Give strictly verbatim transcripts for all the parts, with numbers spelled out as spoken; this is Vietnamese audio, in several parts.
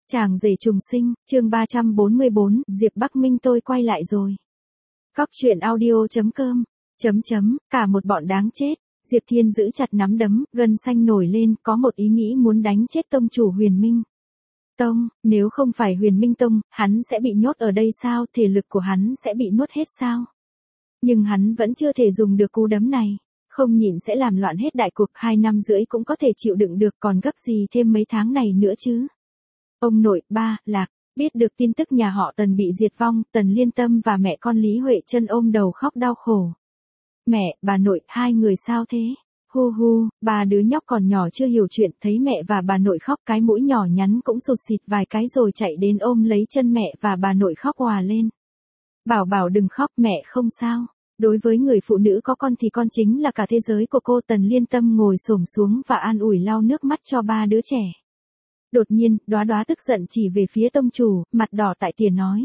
Chàng rể trùng sinh, chương ba trăm bốn mươi bốn, Diệp Bắc Minh tôi quay lại rồi. Cóc truyện audio chấm com, chấm chấm, cả một bọn đáng chết. Diệp Thiên giữ chặt nắm đấm, gân xanh nổi lên, có một ý nghĩ muốn đánh chết tông chủ Huyền Minh Tông, nếu không phải Huyền Minh Tông, hắn sẽ bị nhốt ở đây sao, thể lực của hắn sẽ bị nuốt hết sao? Nhưng hắn vẫn chưa thể dùng được cú đấm này, không nhịn sẽ làm loạn hết đại cuộc, hai năm rưỡi cũng có thể chịu đựng được, còn gấp gì thêm mấy tháng này nữa chứ? Ông nội, ba, Lạc, biết được tin tức nhà họ Tần bị diệt vong, Tần Liên Tâm và mẹ con Lý Huệ Trân ôm đầu khóc đau khổ. Mẹ, bà nội, hai người sao thế? Hu hu, ba đứa nhóc còn nhỏ chưa hiểu chuyện, thấy mẹ và bà nội khóc, cái mũi nhỏ nhắn cũng sụt xịt vài cái rồi chạy đến ôm lấy chân mẹ và bà nội khóc òa lên. Bảo bảo đừng khóc, mẹ không sao. Đối với người phụ nữ có con thì con chính là cả thế giới của cô. Tần Liên Tâm ngồi xổm xuống và an ủi lau nước mắt cho ba đứa trẻ. Đột nhiên, Đóa Đóa tức giận chỉ về phía tông chủ, mặt đỏ tại tỉa nói.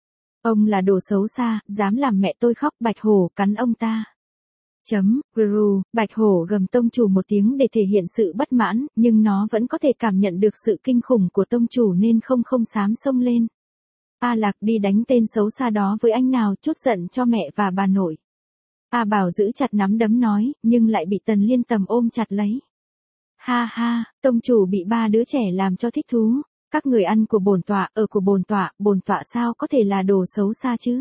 Ông là đồ xấu xa, dám làm mẹ tôi khóc. Bạch hổ cắn ông ta. Chấm, gru, Bạch hổ gầm tông chủ một tiếng để thể hiện sự bất mãn, nhưng nó vẫn có thể cảm nhận được sự kinh khủng của tông chủ nên không không xám xông lên. A Lạc đi đánh tên xấu xa đó với anh nào, chút giận cho mẹ và bà nội. A Bảo giữ chặt nắm đấm nói, nhưng lại bị Tần Liên Tầm ôm chặt lấy. Ha ha, tông chủ bị ba đứa trẻ làm cho thích thú. Các người ăn của bổn tọa, ở của bổn tọa, bổn tọa sao có thể là đồ xấu xa chứ?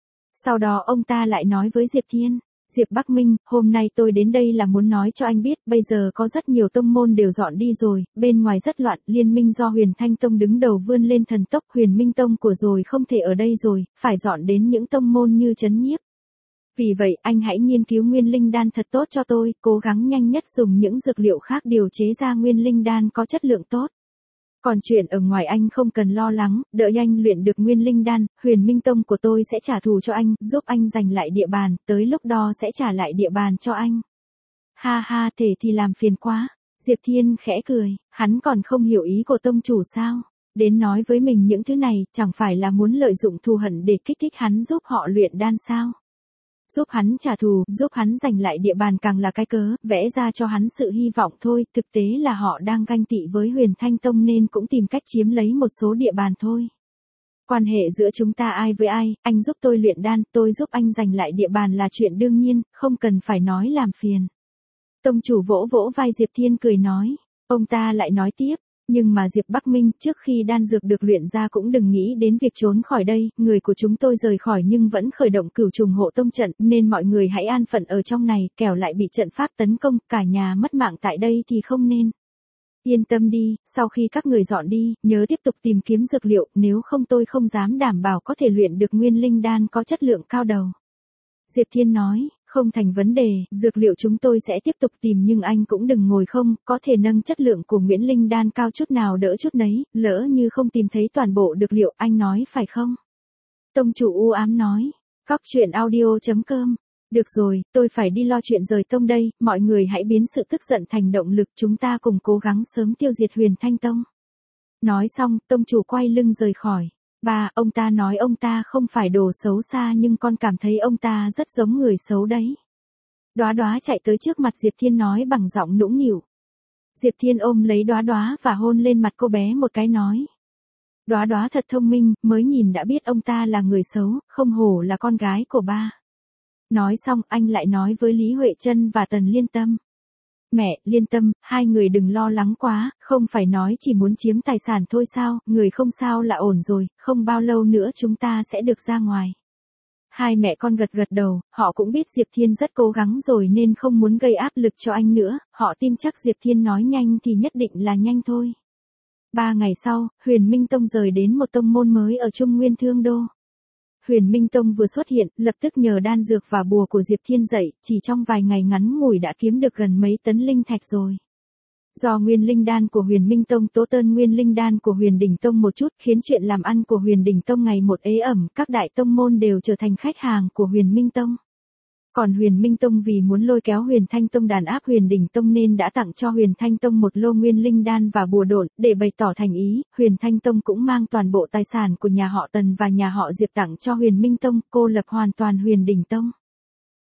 Sau đó ông ta lại nói với Diệp Thiên, Diệp Bắc Minh, hôm nay tôi đến đây là muốn nói cho anh biết, bây giờ có rất nhiều tông môn đều dọn đi rồi, bên ngoài rất loạn, liên minh do Huyền Thanh Tông đứng đầu vươn lên thần tốc, Huyền Minh Tông của rồi không thể ở đây rồi, phải dọn đến những tông môn như Trấn Nhiếp. Vì vậy, anh hãy nghiên cứu nguyên linh đan thật tốt cho tôi, cố gắng nhanh nhất dùng những dược liệu khác điều chế ra nguyên linh đan có chất lượng tốt. Còn chuyện ở ngoài anh không cần lo lắng, đợi anh luyện được nguyên linh đan, Huyền Minh Tông của tôi sẽ trả thù cho anh, giúp anh giành lại địa bàn, tới lúc đó sẽ trả lại địa bàn cho anh. Ha ha, thể thì làm phiền quá. Diệp Thiên khẽ cười, hắn còn không hiểu ý của tông chủ sao? Đến nói với mình những thứ này, chẳng phải là muốn lợi dụng thù hận để kích thích hắn giúp họ luyện đan sao? Giúp hắn trả thù, giúp hắn giành lại địa bàn càng là cái cớ, vẽ ra cho hắn sự hy vọng thôi, thực tế là họ đang ganh tị với Huyền Thanh Tông nên cũng tìm cách chiếm lấy một số địa bàn thôi. Quan hệ giữa chúng ta ai với ai, anh giúp tôi luyện đan, tôi giúp anh giành lại địa bàn là chuyện đương nhiên, không cần phải nói làm phiền. Tông chủ vỗ vỗ vai Diệp Thiên cười nói, ông ta lại nói tiếp. Nhưng mà Diệp Bắc Minh, trước khi đan dược được luyện ra cũng đừng nghĩ đến việc trốn khỏi đây, người của chúng tôi rời khỏi nhưng vẫn khởi động cửu trùng hộ tông trận, nên mọi người hãy an phận ở trong này, kẻo lại bị trận pháp tấn công, cả nhà mất mạng tại đây thì không nên. Yên tâm đi, sau khi các người dọn đi, nhớ tiếp tục tìm kiếm dược liệu, nếu không tôi không dám đảm bảo có thể luyện được nguyên linh đan có chất lượng cao đầu. Diệp Thiên nói, không thành vấn đề, dược liệu chúng tôi sẽ tiếp tục tìm nhưng anh cũng đừng ngồi không, có thể nâng chất lượng của Nguyễn Linh đan cao chút nào đỡ chút nấy, lỡ như không tìm thấy toàn bộ dược liệu, anh nói phải không? Tông chủ u ám nói, cóc truyện audio chấm com, được rồi, tôi phải đi lo chuyện rời tông đây, mọi người hãy biến sự tức giận thành động lực, chúng ta cùng cố gắng sớm tiêu diệt Huyền Thanh Tông. Nói xong, tông chủ quay lưng rời khỏi. Ba, ông ta nói ông ta không phải đồ xấu xa nhưng con cảm thấy ông ta rất giống người xấu đấy. Đóa Đóa chạy tới trước mặt Diệp Thiên nói bằng giọng nũng nịu. Diệp Thiên ôm lấy Đóa Đóa và hôn lên mặt cô bé một cái nói. Đóa Đóa thật thông minh, mới nhìn đã biết ông ta là người xấu, không hổ là con gái của ba. Nói xong anh lại nói với Lý Huệ Trân và Tần Liên Tâm. Mẹ, Liên Tâm, hai người đừng lo lắng quá, không phải nói chỉ muốn chiếm tài sản thôi sao, người không sao là ổn rồi, không bao lâu nữa chúng ta sẽ được ra ngoài. Hai mẹ con gật gật đầu, họ cũng biết Diệp Thiên rất cố gắng rồi nên không muốn gây áp lực cho anh nữa, họ tin chắc Diệp Thiên nói nhanh thì nhất định là nhanh thôi. Ba ngày sau, Huyền Minh Tông rời đến một tông môn mới ở Trung Nguyên Thương Đô. Huyền Minh Tông vừa xuất hiện, lập tức nhờ đan dược và bùa của Diệp Thiên dậy, chỉ trong vài ngày ngắn ngủi đã kiếm được gần mấy tấn linh thạch rồi. Do nguyên linh đan của Huyền Minh Tông tố tơn nguyên linh đan của Huyền Đỉnh Tông một chút, khiến chuyện làm ăn của Huyền Đỉnh Tông ngày một ế ẩm, các đại tông môn đều trở thành khách hàng của Huyền Minh Tông. Còn Huyền Minh Tông vì muốn lôi kéo Huyền Thanh Tông đàn áp Huyền Đỉnh Tông nên đã tặng cho Huyền Thanh Tông một lô nguyên linh đan và bùa độn, để bày tỏ thành ý, Huyền Thanh Tông cũng mang toàn bộ tài sản của nhà họ Tần và nhà họ Diệp tặng cho Huyền Minh Tông, cô lập hoàn toàn Huyền Đỉnh Tông.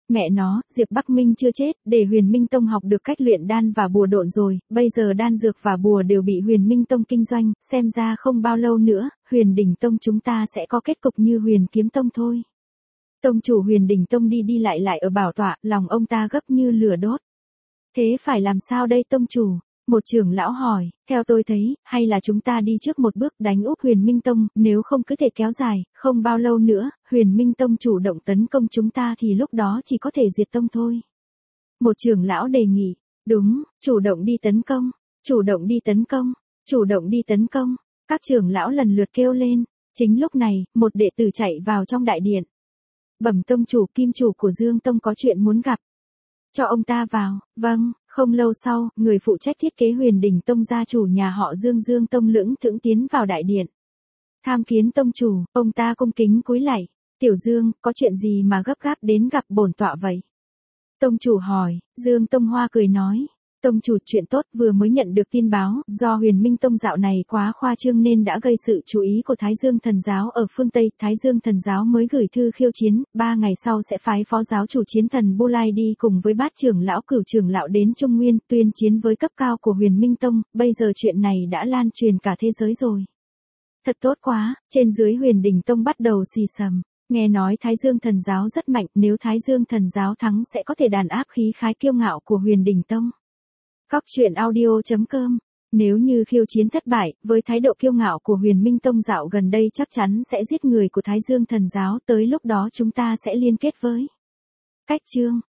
Mẹ nó, Diệp Bắc Minh chưa chết, để Huyền Minh Tông học được cách luyện đan và bùa độn rồi, bây giờ đan dược và bùa đều bị Huyền Minh Tông kinh doanh, xem ra không bao lâu nữa, Huyền Đỉnh Tông chúng ta sẽ có kết cục như Huyền Kiếm Tông thôi. Tông chủ Huyền Đỉnh Tông đi đi lại lại ở bảo tọa, lòng ông ta gấp như lửa đốt. Thế phải làm sao đây tông chủ? Một trưởng lão hỏi, theo tôi thấy, hay là chúng ta đi trước một bước đánh úp Huyền Minh Tông, nếu không cứ thể kéo dài, không bao lâu nữa, Huyền Minh Tông chủ động tấn công chúng ta thì lúc đó chỉ có thể diệt tông thôi. Một trưởng lão đề nghị, đúng, chủ động đi tấn công, chủ động đi tấn công, chủ động đi tấn công, các trưởng lão lần lượt kêu lên. Chính lúc này, một đệ tử chạy vào trong đại điện. Bẩm tông chủ, kim chủ của Dương Tông có chuyện muốn gặp. Cho ông ta vào. Vâng. Không lâu sau, người phụ trách thiết kế Huyền Đỉnh Tông gia chủ nhà họ Dương Dương Tông lưỡng thững tiến vào đại điện. Tham kiến tông chủ, ông ta cung kính cúi lạy. Tiểu Dương, có chuyện gì mà gấp gáp đến gặp bổn tọa vậy? Tông chủ hỏi. Dương Tông Hoa cười nói. Tông chủ, chuyện tốt, vừa mới nhận được tin báo, do Huyền Minh Tông dạo này quá khoa trương nên đã gây sự chú ý của Thái Dương Thần Giáo ở phương Tây. Thái Dương Thần Giáo mới gửi thư khiêu chiến, ba ngày sau sẽ phái phó giáo chủ chiến thần Bô Lai đi cùng với bát trưởng lão cửu trưởng lão đến Trung Nguyên tuyên chiến với cấp cao của Huyền Minh Tông. Bây giờ chuyện này đã lan truyền cả thế giới rồi. Thật tốt quá, trên dưới Huyền Đỉnh Tông bắt đầu xì xầm. Nghe nói Thái Dương Thần Giáo rất mạnh, nếu Thái Dương Thần Giáo thắng sẽ có thể đàn áp khí khái kiêu ngạo của Huyền Đỉnh Tông. Cóc truyện audio chấm com. Nếu như khiêu chiến thất bại, với thái độ kiêu ngạo của Huyền Minh Tông dạo gần đây chắc chắn sẽ giết người của Thái Dương Thần Giáo, tới lúc đó chúng ta sẽ liên kết với cách chương.